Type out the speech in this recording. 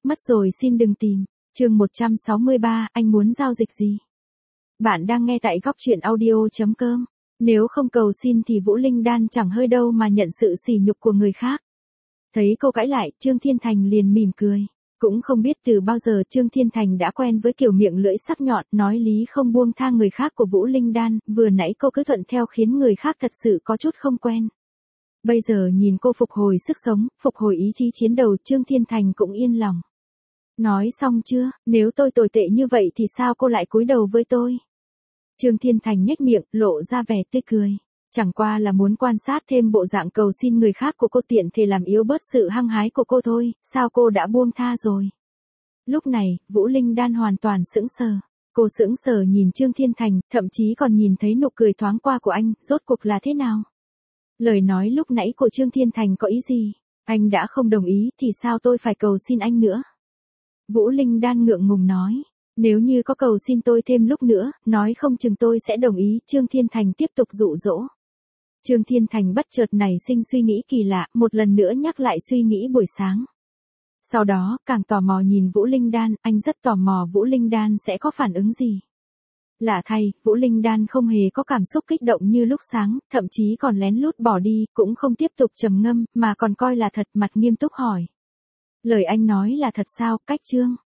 Mất rồi xin đừng tìm. Chương 163, anh muốn giao dịch gì? Bạn đang nghe tại góc truyện audio.com. Nếu không cầu xin thì Vũ Linh Đan chẳng hơi đâu mà nhận sự sỉ nhục của người khác. Thấy cô cãi lại, Trương Thiên Thành liền mỉm cười. Cũng không biết từ bao giờ Trương Thiên Thành đã quen với kiểu miệng lưỡi sắc nhọn, nói lý không buông tha người khác của Vũ Linh Đan, vừa nãy cô cứ thuận theo khiến người khác thật sự có chút không quen. Bây giờ nhìn cô phục hồi sức sống, phục hồi ý chí chiến đấu, Trương Thiên Thành cũng yên lòng. Nói xong chưa, nếu tôi tồi tệ như vậy thì sao cô lại cúi đầu với tôi? Trương Thiên Thành nhếch miệng, lộ ra vẻ tươi cười. Chẳng qua là muốn quan sát thêm bộ dạng cầu xin người khác của cô tiện thể làm yếu bớt sự hăng hái của cô thôi, sao cô đã buông tha rồi? Lúc này, Vũ Linh Đan hoàn toàn sững sờ. Cô sững sờ nhìn Trương Thiên Thành, thậm chí còn nhìn thấy nụ cười thoáng qua của anh, rốt cuộc là thế nào? Lời nói lúc nãy của Trương Thiên Thành có ý gì? Anh đã không đồng ý thì sao tôi phải cầu xin anh nữa? Vũ Linh Đan ngượng ngùng nói. Nếu như có cầu xin tôi thêm lúc nữa, nói không chừng tôi sẽ đồng ý. Trương Thiên Thành tiếp tục dụ dỗ. Trương Thiên Thành bất chợt nảy sinh suy nghĩ kỳ lạ, một lần nữa nhắc lại suy nghĩ buổi sáng. Sau đó, càng tò mò nhìn Vũ Linh Đan, anh rất tò mò Vũ Linh Đan sẽ có phản ứng gì. Lạ thay, Vũ Linh Đan không hề có cảm xúc kích động như lúc sáng, thậm chí còn lén lút bỏ đi, cũng không tiếp tục trầm ngâm, mà còn coi là thật, mặt nghiêm túc hỏi. Lời anh nói là thật sao, Cách Trương?